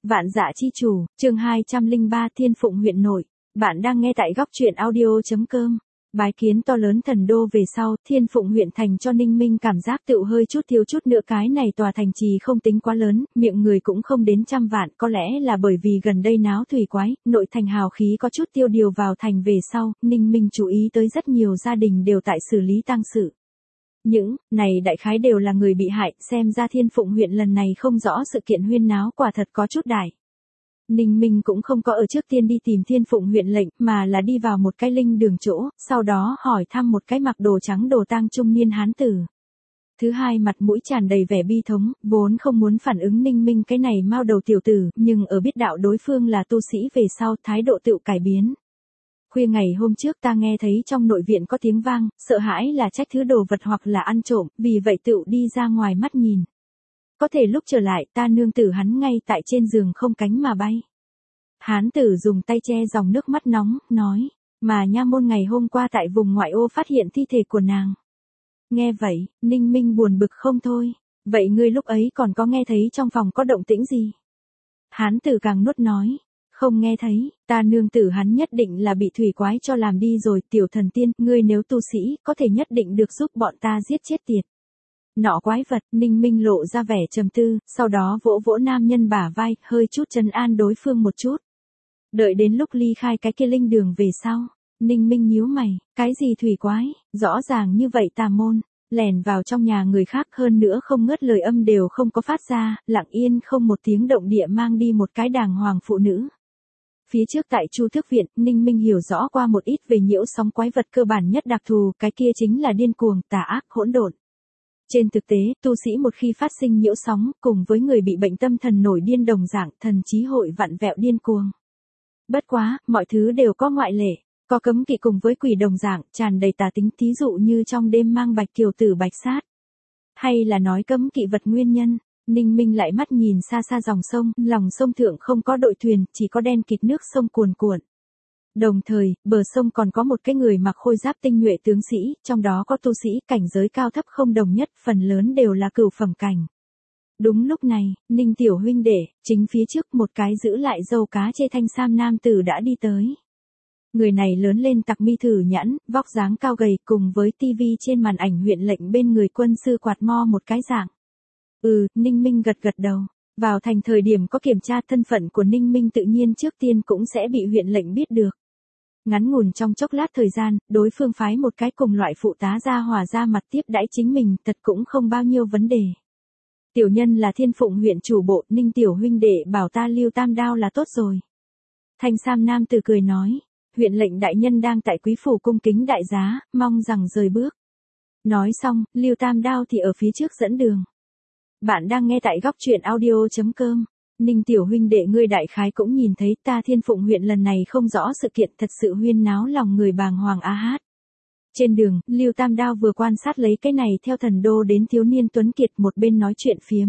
Vạn Dạ Chi Chủ, chương 203 Thiên Phụng huyện nội. Bạn đang nghe tại góc truyện audio.com. Bái kiến to lớn thần đô về sau, Thiên Phụng huyện thành cho Ninh Minh cảm giác tựu hơi chút thiếu chút nữa cái này tòa thành trì không tính quá lớn, miệng người cũng không đến 100 vạn, có lẽ là bởi vì gần đây náo thủy quái, nội thành hào khí có chút tiêu điều vào thành về sau, Ninh Minh chú ý tới rất nhiều gia đình đều tại xử lý tang sự. Những này đại khái đều là người bị hại, xem ra Thiên Phụng huyện lần này không rõ sự kiện huyên náo quả thật có chút đại. Ninh Minh cũng không có ở trước tiên đi tìm Thiên Phụng huyện lệnh, mà là đi vào một cái linh đường chỗ, sau đó hỏi thăm một cái mặc đồ trắng đồ tang trung niên hán tử. Thứ hai mặt mũi tràn đầy vẻ bi thống, vốn không muốn phản ứng Ninh Minh cái này mao đầu tiểu tử, nhưng ở biết đạo đối phương là tu sĩ về sau, thái độ tựu cải biến. Khuya ngày hôm trước ta nghe thấy trong nội viện có tiếng vang, sợ hãi là trách thứ đồ vật hoặc là ăn trộm, vì vậy tựu đi ra ngoài mắt nhìn. Có thể lúc trở lại ta nương tử hắn ngay tại trên giường không cánh mà bay. Hán tử dùng tay che dòng nước mắt nóng, nói, mà nha môn ngày hôm qua tại vùng ngoại ô phát hiện thi thể của nàng. Nghe vậy, Ninh Minh buồn bực không thôi, vậy ngươi lúc ấy còn có nghe thấy trong phòng có động tĩnh gì? Hán tử càng nuốt nói, không nghe thấy, ta nương tử hắn nhất định là bị thủy quái cho làm đi rồi, tiểu thần tiên, ngươi nếu tu sĩ, có thể nhất định được giúp bọn ta giết chết tiệt. Nọ quái vật, Ninh Minh lộ ra vẻ trầm tư, sau đó vỗ vỗ nam nhân bả vai, hơi chút trấn an đối phương một chút. Đợi đến lúc ly khai cái kia linh đường về sau, Ninh Minh nhíu mày, cái gì thủy quái, rõ ràng như vậy tà môn, lèn vào trong nhà người khác hơn nữa không ngớt lời âm đều không có phát ra, lặng yên không một tiếng động địa mang đi một cái đàng hoàng phụ nữ. Phía trước tại Chu Thức Viện, Ninh Minh hiểu rõ qua một ít về nhiễu sóng quái vật cơ bản nhất đặc thù, cái kia chính là điên cuồng, tà ác, hỗn độn. Trên thực tế, tu sĩ một khi phát sinh nhiễu sóng, cùng với người bị bệnh tâm thần nổi điên đồng dạng, thần trí hội vặn vẹo điên cuồng. Bất quá, mọi thứ đều có ngoại lệ, có cấm kỵ cùng với quỷ đồng dạng, tràn đầy tà tính, thí dụ như trong đêm mang bạch kiều tử bạch sát. Hay là nói cấm kỵ vật nguyên nhân. Ninh Minh lại mắt nhìn xa xa dòng sông, lòng sông thượng không có đội thuyền, chỉ có đen kịt nước sông cuồn cuộn. Đồng thời, bờ sông còn có một cái người mặc khôi giáp tinh nhuệ tướng sĩ, trong đó có tu sĩ cảnh giới cao thấp không đồng nhất, phần lớn đều là cửu phẩm cảnh. Đúng lúc này, Ninh tiểu huynh đệ, chính phía trước một cái giữ lại dâu cá chê thanh sam nam tử đã đi tới. Người này lớn lên tặc mi thử nhãn, vóc dáng cao gầy cùng với tivi trên màn ảnh huyện lệnh bên người quân sư quạt mo một cái dạng. Ninh Minh gật gật đầu. Vào thành thời điểm có kiểm tra thân phận của Ninh Minh tự nhiên trước tiên cũng sẽ bị huyện lệnh biết được. Ngắn ngủn trong chốc lát thời gian, đối phương phái một cái cùng loại phụ tá ra hòa ra mặt tiếp đãi chính mình, thật cũng không bao nhiêu vấn đề. Tiểu nhân là Thiên Phụng huyện chủ bộ, Ninh tiểu huynh đệ bảo ta lưu tam đao là tốt rồi. Thanh sam nam tử cười nói, huyện lệnh đại nhân đang tại quý phủ cung kính đại giá, mong rằng rời bước. Nói xong, lưu tam đao thì ở phía trước dẫn đường. Bạn đang nghe tại góc truyện audio.com. Ninh tiểu huynh đệ ngươi đại khái cũng nhìn thấy ta Thiên Phụng huyện lần này không rõ sự kiện thật sự huyên náo lòng người bàng hoàng a hát. Trên đường, Lưu Tam Đao vừa quan sát lấy cái này theo thần đô đến thiếu niên tuấn kiệt một bên nói chuyện phiếm.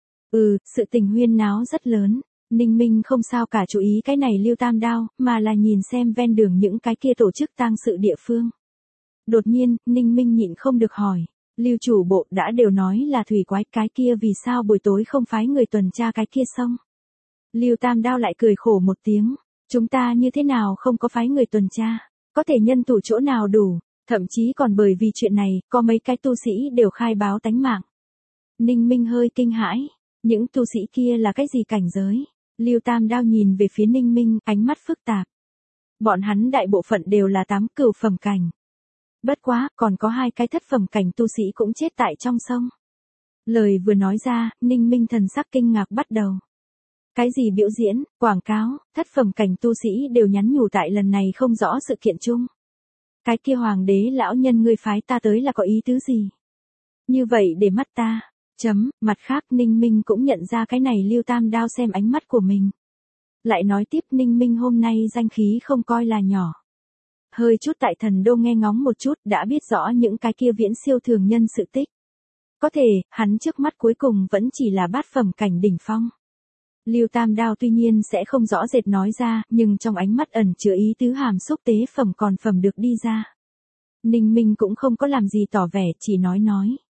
Sự tình huyên náo rất lớn. Ninh Minh không sao cả chú ý cái này Lưu Tam Đao, mà là nhìn xem ven đường những cái kia tổ chức tang sự địa phương. Đột nhiên, Ninh Minh nhịn không được hỏi. Lưu chủ bộ đã đều nói là thủy quái, cái kia vì sao buổi tối không phái người tuần tra cái kia xong? Lưu Tam Đao lại cười khổ một tiếng, chúng ta như thế nào không có phái người tuần tra, có thể nhân thủ chỗ nào đủ, thậm chí còn bởi vì chuyện này, có mấy cái tu sĩ đều khai báo tánh mạng. Ninh Minh hơi kinh hãi, những tu sĩ kia là cái gì cảnh giới? Lưu Tam Đao nhìn về phía Ninh Minh, ánh mắt phức tạp. Bọn hắn đại bộ phận đều là 8 cửu phẩm cảnh. Bất quá, còn có 2 cái thất phẩm cảnh tu sĩ cũng chết tại trong sông. Lời vừa nói ra, Ninh Minh thần sắc kinh ngạc bắt đầu. Cái gì biểu diễn, quảng cáo, thất phẩm cảnh tu sĩ đều nhắn nhủ tại lần này không rõ sự kiện chung. Cái kia hoàng đế lão nhân ngươi phái ta tới là có ý tứ gì? Như vậy để mắt ta, mặt khác Ninh Minh cũng nhận ra cái này Lưu Tam Đao xem ánh mắt của mình. Lại nói tiếp Ninh Minh hôm nay danh khí không coi là nhỏ. Hơi chút tại thần đô nghe ngóng một chút đã biết rõ những cái kia viễn siêu thường nhân sự tích. Có thể, hắn trước mắt cuối cùng vẫn chỉ là bát phẩm cảnh đỉnh phong. Lưu Tam Đao tuy nhiên sẽ không rõ rệt nói ra, nhưng trong ánh mắt ẩn chứa ý tứ hàm xúc tế phẩm còn phẩm được đi ra. Ninh Minh cũng không có làm gì tỏ vẻ, chỉ nói.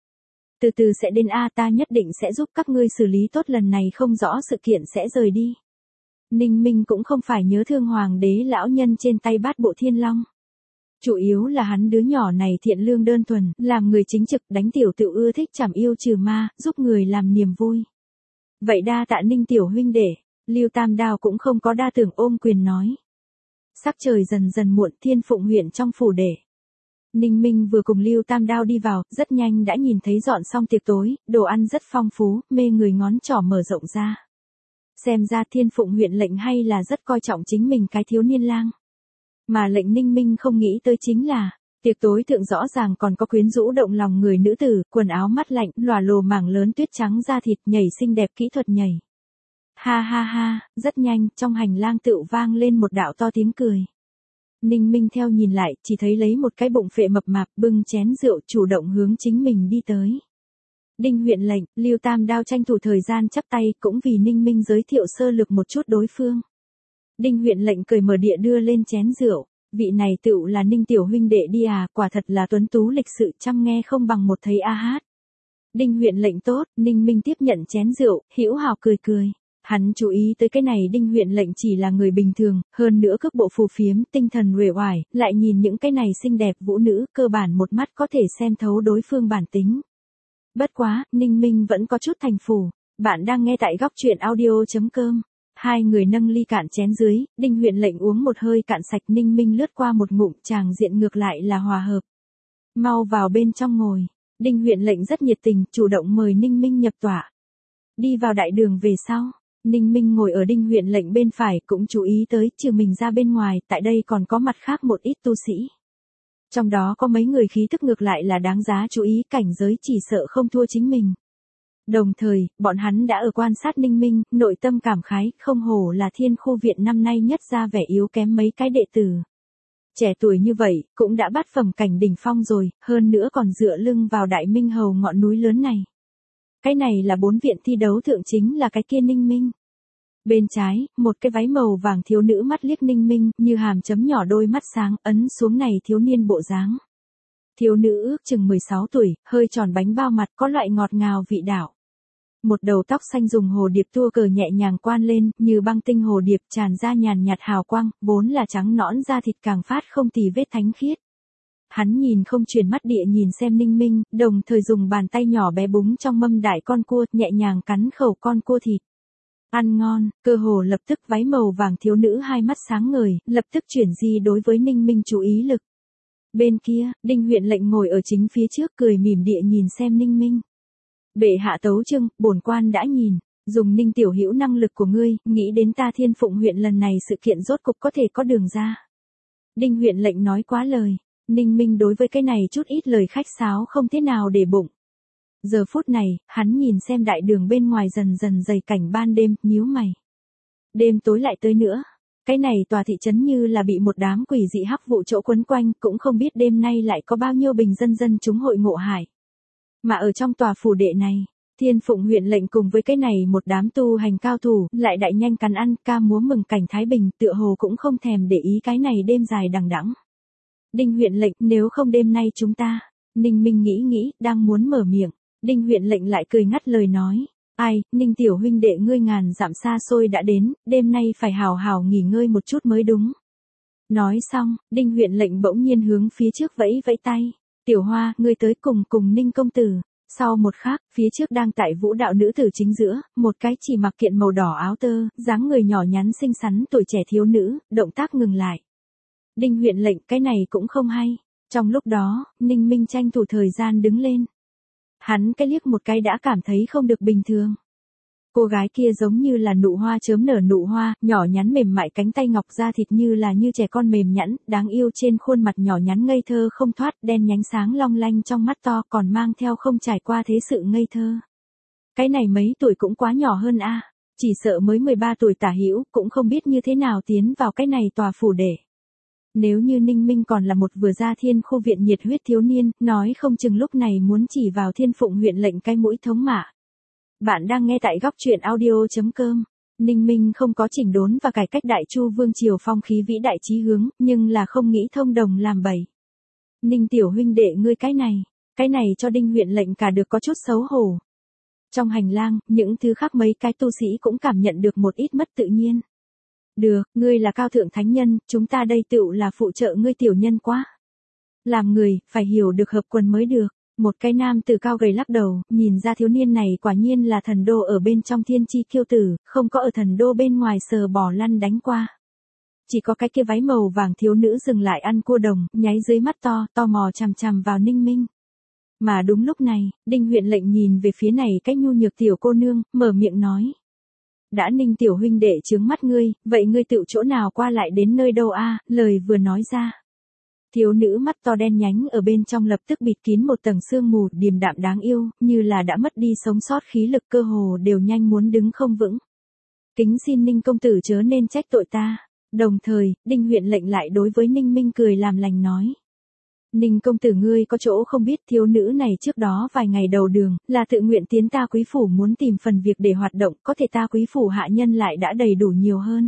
Từ từ sẽ đến ta nhất định sẽ giúp các ngươi xử lý tốt lần này không rõ sự kiện sẽ rời đi. Ninh Minh cũng không phải nhớ thương hoàng đế lão nhân trên tay Bát Bộ Thiên Long. Chủ yếu là hắn đứa nhỏ này thiện lương đơn thuần, làm người chính trực, đánh tiểu tự ưa thích trảm yêu trừ ma, giúp người làm niềm vui. Vậy đa tạ Ninh tiểu huynh đệ, Lưu Tam Đao cũng không có đa tưởng ôm quyền nói. Sắc trời dần dần muộn, Thiên Phụng huyện trong phủ đệ. Ninh Minh vừa cùng Lưu Tam Đao đi vào, rất nhanh đã nhìn thấy dọn xong tiệc tối, đồ ăn rất phong phú, mê người, ngón trỏ mở rộng ra. Xem ra Thiên Phụng huyện lệnh hay là rất coi trọng chính mình cái thiếu niên lang. Mà lệnh Ninh Minh không nghĩ tới chính là, tiệc tối thượng rõ ràng còn có quyến rũ động lòng người nữ tử, quần áo mắt lạnh, lòa lồ mảng lớn tuyết trắng da thịt, nhảy xinh đẹp kỹ thuật nhảy. Ha ha ha, rất nhanh, trong hành lang tựu vang lên một đạo to tiếng cười. Ninh Minh theo nhìn lại, chỉ thấy lấy một cái bụng phệ mập mạp, bưng chén rượu, chủ động hướng chính mình đi tới. Đinh huyện lệnh, Lưu Tam Đao tranh thủ thời gian chắp tay, cũng vì Ninh Minh giới thiệu sơ lược một chút đối phương. Đinh huyện lệnh cười mở đĩa đưa lên chén rượu, vị này tựu là Ninh tiểu huynh đệ đi à, quả thật là tuấn tú lịch sự, chăm nghe không bằng một thấy a hát. Đinh huyện lệnh tốt, Ninh Minh tiếp nhận chén rượu, hữu hào cười cười. Hắn chú ý tới cái này Đinh huyện lệnh chỉ là người bình thường, hơn nữa cước bộ phù phiếm, tinh thần uể oải, lại nhìn những cái này xinh đẹp vũ nữ, cơ bản một mắt có thể xem thấu đối phương bản tính. Bất quá, Ninh Minh vẫn có chút thành phủ. Bạn đang nghe tại góc truyện audio.com. Hai người nâng ly cạn chén dưới, Đinh huyện lệnh uống một hơi cạn sạch, Ninh Minh lướt qua một ngụm, tràng diện ngược lại là hòa hợp. Mau vào bên trong ngồi. Đinh huyện lệnh rất nhiệt tình, chủ động mời Ninh Minh nhập tọa. Đi vào đại đường về sau, Ninh Minh ngồi ở Đinh huyện lệnh bên phải, cũng chú ý tới, trừ mình ra bên ngoài, tại đây còn có mặt khác một ít tu sĩ. Trong đó có mấy người khí thức ngược lại là đáng giá chú ý, cảnh giới chỉ sợ không thua chính mình. Đồng thời, bọn hắn đã ở quan sát Ninh Minh, nội tâm cảm khái, không hổ là Thiên Khu viện năm nay nhất ra vẻ yếu kém mấy cái đệ tử. Trẻ tuổi như vậy, cũng đã bắt phẩm cảnh đỉnh phong rồi, hơn nữa còn dựa lưng vào Đại Minh Hầu ngọn núi lớn này. Cái này là 4 viện thi đấu thượng chính là cái kia Ninh Minh. Bên trái, một cái váy màu vàng thiếu nữ mắt liếc Ninh Minh, như hàm chấm nhỏ đôi mắt sáng, ấn xuống này thiếu niên bộ dáng. Thiếu nữ ước chừng 16 tuổi, hơi tròn bánh bao mặt, có loại ngọt ngào vị đạo. Một đầu tóc xanh dùng hồ điệp tua cờ nhẹ nhàng quan lên, như băng tinh hồ điệp tràn ra nhàn nhạt hào quang, vốn là trắng nõn da thịt càng phát không tì vết thánh khiết. Hắn nhìn không chuyển mắt địa nhìn xem Ninh Minh, đồng thời dùng bàn tay nhỏ bé búng trong mâm đại con cua, nhẹ nhàng cắn khẩu con cua thịt. Ăn ngon, cơ hồ lập tức váy màu vàng thiếu nữ hai mắt sáng ngời, lập tức chuyển di đối với Ninh Minh chú ý lực. Bên kia, Đinh huyện lệnh ngồi ở chính phía trước cười mỉm địa nhìn xem Ninh Minh. Bệ hạ tấu chương, bổn quan đã nhìn, dùng Ninh tiểu hữu năng lực của ngươi, nghĩ đến ta Thiên Phụng huyện lần này sự kiện rốt cục có thể có đường ra. Đinh huyện lệnh nói quá lời, Ninh Minh đối với cái này chút ít lời khách sáo không thế nào để bụng. Giờ phút này, hắn nhìn xem đại đường bên ngoài dần dần dày cảnh ban đêm, nhíu mày. Đêm tối lại tới nữa. Cái này tòa thị trấn như là bị một đám quỷ dị hắc vụ chỗ quấn quanh, cũng không biết đêm nay lại có bao nhiêu bình dân chúng hội ngộ hại. Mà ở trong tòa phủ đệ này, Thiên Phụng huyện lệnh cùng với cái này một đám tu hành cao thủ, lại đại nhanh cắn ăn, ca múa mừng cảnh thái bình, tựa hồ cũng không thèm để ý cái này đêm dài đằng đẵng. Đinh huyện lệnh, nếu không đêm nay chúng ta, Ninh Minh nghĩ, đang muốn mở miệng. Đinh huyện lệnh lại cười ngắt lời nói, ai, Ninh tiểu huynh đệ ngươi ngàn dặm xa xôi đã đến, đêm nay phải hào hào nghỉ ngơi một chút mới đúng. Nói xong, Đinh huyện lệnh bỗng nhiên hướng phía trước vẫy vẫy tay, tiểu hoa, ngươi tới cùng Ninh công tử. Sau một khắc, phía trước đang tại vũ đạo nữ tử chính giữa, một cái chỉ mặc kiện màu đỏ áo tơ, dáng người nhỏ nhắn xinh xắn tuổi trẻ thiếu nữ, động tác ngừng lại. Đinh huyện lệnh, cái này cũng không hay. Trong lúc đó, Ninh Minh tranh thủ thời gian đứng lên. Hắn cái liếc một cái đã cảm thấy không được bình thường. Cô gái kia giống như là nụ hoa chớm nở nụ hoa, nhỏ nhắn mềm mại, cánh tay ngọc da thịt như là như trẻ con mềm nhẵn, đáng yêu, trên khuôn mặt nhỏ nhắn ngây thơ không thoát, đen nhánh sáng long lanh trong mắt to, còn mang theo không trải qua thế sự ngây thơ. Cái này mấy tuổi cũng quá nhỏ hơn a, chỉ sợ mới 13 tuổi tả hữu, cũng không biết như thế nào tiến vào cái này tòa phủ đệ. Nếu như Ninh Minh còn là một vừa ra Thiên Khu viện nhiệt huyết thiếu niên, nói không chừng lúc này muốn chỉ vào Thiên Phụng huyện lệnh cái mũi thống mạ. Bạn đang nghe tại góc truyện audio.com. Ninh Minh không có chỉnh đốn và cải cách Đại Chu vương triều phong khí vĩ đại chí hướng, nhưng là không nghĩ thông đồng làm bậy. Ninh tiểu huynh đệ ngươi cái này cho Đinh huyện lệnh cả được có chút xấu hổ. Trong hành lang, những thứ khác mấy cái tu sĩ cũng cảm nhận được một ít mất tự nhiên. Được, ngươi là cao thượng thánh nhân, chúng ta đây tựu là phụ trợ ngươi tiểu nhân quá. Làm người, phải hiểu được hợp quần mới được. Một cái nam tử cao gầy lắc đầu, nhìn ra thiếu niên này quả nhiên là thần đô ở bên trong thiên chi kiêu tử, không có ở thần đô bên ngoài sờ bò lăn đánh qua. Chỉ có cái kia váy màu vàng thiếu nữ dừng lại ăn cua đồng, nháy dưới mắt to, tò mò chằm chằm vào Ninh Minh. Mà đúng lúc này, Đinh huyện lệnh nhìn về phía này cách nhu nhược tiểu cô nương, mở miệng nói. Đã Ninh tiểu huynh đệ chướng mắt ngươi, vậy ngươi tựu chỗ nào qua lại đến nơi đâu a? Lời vừa nói ra. Thiếu nữ mắt to đen nhánh ở bên trong lập tức bịt kín một tầng sương mù điềm đạm đáng yêu, như là đã mất đi sống sót khí lực cơ hồ đều nhanh muốn đứng không vững. Kính xin Ninh công tử chớ nên trách tội ta. Đồng thời, Đinh huyện lệnh lại đối với Ninh Minh cười làm lành nói. Ninh công tử ngươi có chỗ không biết thiếu nữ này trước đó vài ngày đầu đường, là tự nguyện tiến ta quý phủ muốn tìm phần việc để hoạt động, có thể ta quý phủ hạ nhân lại đã đầy đủ nhiều hơn.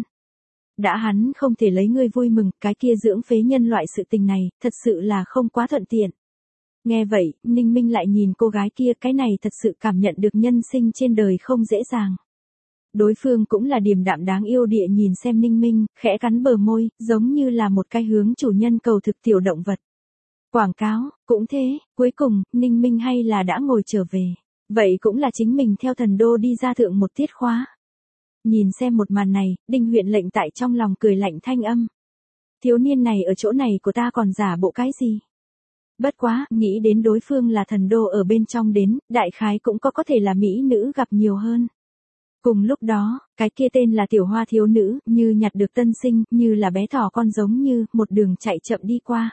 Đã hắn không thể lấy ngươi vui mừng, cái kia dưỡng phế nhân loại sự tình này, thật sự là không quá thuận tiện. Nghe vậy, Ninh Minh lại nhìn cô gái kia, cái này thật sự cảm nhận được nhân sinh trên đời không dễ dàng. Đối phương cũng là điềm đạm đáng yêu địa nhìn xem Ninh Minh, khẽ cắn bờ môi, giống như là một cái hướng chủ nhân cầu thực tiểu động vật. Quảng cáo, cũng thế, cuối cùng, Ninh Minh hay là đã ngồi trở về. Vậy cũng là chính mình theo thần đô đi ra thượng một tiết khóa. Nhìn xem một màn này, Đinh huyện lệnh tại trong lòng cười lạnh thanh âm. Thiếu niên này ở chỗ này của ta còn giả bộ cái gì? Bất quá, nghĩ đến đối phương là thần đô ở bên trong đến, đại khái cũng có thể là mỹ nữ gặp nhiều hơn. Cùng lúc đó, cái kia tên là tiểu hoa thiếu nữ, như nhặt được tân sinh, như là bé thỏ con giống như, một đường chạy chậm đi qua.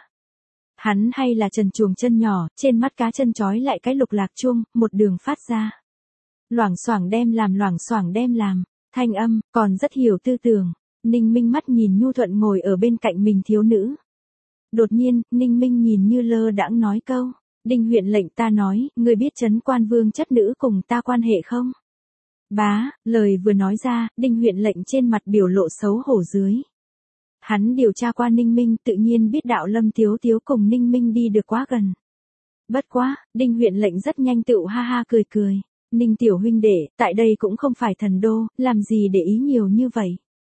Hắn hay là trần chuồng chân nhỏ, trên mắt cá chân trói lại cái lục lạc chuông, một đường phát ra. Loảng xoảng đem làm, thanh âm, còn rất hiểu tư tưởng. Ninh Minh mắt nhìn nhu thuận ngồi ở bên cạnh mình thiếu nữ. Đột nhiên, Ninh Minh nhìn như lơ đãng nói câu. Đinh huyện lệnh ta nói, ngươi biết trấn quan vương chất nữ cùng ta quan hệ không? Bá, lời vừa nói ra, Đinh huyện lệnh trên mặt biểu lộ xấu hổ dưới. Hắn điều tra qua Ninh Minh tự nhiên biết đạo Lâm Tiếu Tiếu cùng Ninh Minh đi được quá gần. Bất quá, Đinh huyện lệnh rất nhanh tựu ha ha cười cười. Ninh tiểu huynh đệ, tại đây cũng không phải thần đô, làm gì để ý nhiều như vậy.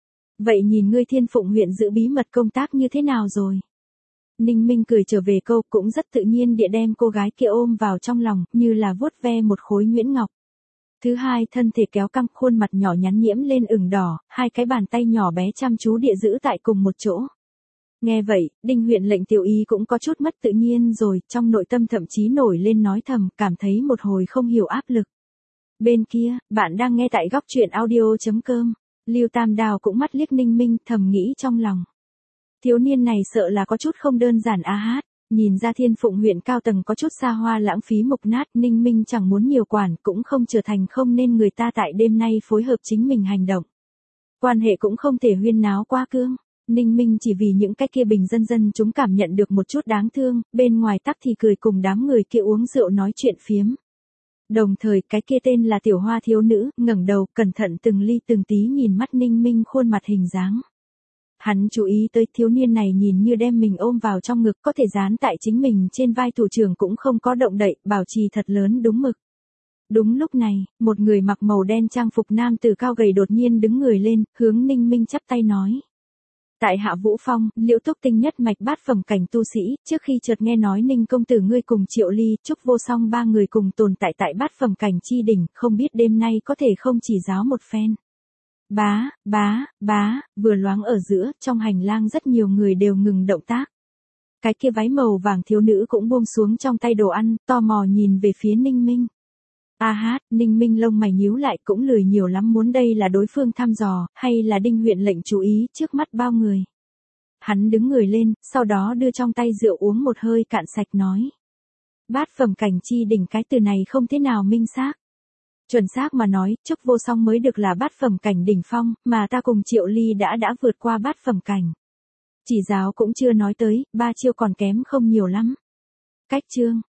Vậy nhìn ngươi Thiên Phụng huyện giữ bí mật công tác như thế nào rồi? Ninh Minh cười trở về câu cũng rất tự nhiên địa đem cô gái kia ôm vào trong lòng, như là vuốt ve một khối nhuyễn ngọc. Thứ hai thân thể kéo căng khuôn mặt nhỏ nhắn nhiễm lên ửng đỏ, hai cái bàn tay nhỏ bé chăm chú địa giữ tại cùng một chỗ. Nghe vậy, Đinh huyện lệnh tiểu y cũng có chút mất tự nhiên rồi, trong nội tâm thậm chí nổi lên nói thầm, cảm thấy một hồi không hiểu áp lực. Bên kia, bạn đang nghe tại góc truyện audio.com, Lưu Tam Đào cũng mắt liếc Ninh Minh thầm nghĩ trong lòng. Thiếu niên này sợ là có chút không đơn giản a hát. Nhìn ra Thiên Phụng huyện cao tầng có chút xa hoa lãng phí mục nát, Ninh Minh chẳng muốn nhiều quản cũng không trở thành không nên người ta tại đêm nay phối hợp chính mình hành động. Quan hệ cũng không thể huyên náo qua cương. Ninh Minh chỉ vì những cái kia bình dân chúng cảm nhận được một chút đáng thương, bên ngoài tắc thì cười cùng đám người kia uống rượu nói chuyện phiếm. Đồng thời cái kia tên là tiểu hoa thiếu nữ, ngẩng đầu cẩn thận từng ly từng tí nhìn mắt Ninh Minh khuôn mặt hình dáng. Hắn chú ý tới thiếu niên này nhìn như đem mình ôm vào trong ngực có thể dán tại chính mình trên vai thủ trưởng cũng không có động đậy, bảo trì thật lớn đúng mực. Đúng lúc này, một người mặc màu đen trang phục nam tử cao gầy đột nhiên đứng người lên, hướng Ninh Minh chắp tay nói. Tại Hạ Vũ Phong, Liễu Túc Tinh nhất mạch bát phẩm cảnh tu sĩ, trước khi chợt nghe nói Ninh công tử ngươi cùng Triệu Ly, Trúc Vô Song ba người cùng tồn tại tại bát phẩm cảnh chi đỉnh, không biết đêm nay có thể không chỉ giáo một phen. Bá, vừa loáng ở giữa, trong hành lang rất nhiều người đều ngừng động tác. Cái kia váy màu vàng thiếu nữ cũng buông xuống trong tay đồ ăn, tò mò nhìn về phía Ninh Minh. A hát, Ninh Minh lông mày nhíu lại cũng lười nhiều lắm muốn đây là đối phương thăm dò, hay là Đinh huyện lệnh chú ý trước mắt bao người. Hắn đứng người lên, sau đó đưa trong tay rượu uống một hơi cạn sạch nói. Bát phẩm cảnh chi đỉnh cái từ này không thế nào minh xác. Chuẩn xác mà nói, Trúc Vô Song mới được là bát phẩm cảnh đỉnh phong, mà ta cùng Triệu Ly đã vượt qua bát phẩm cảnh. Chỉ giáo cũng chưa nói tới, ba chiêu còn kém không nhiều lắm. Cách chương,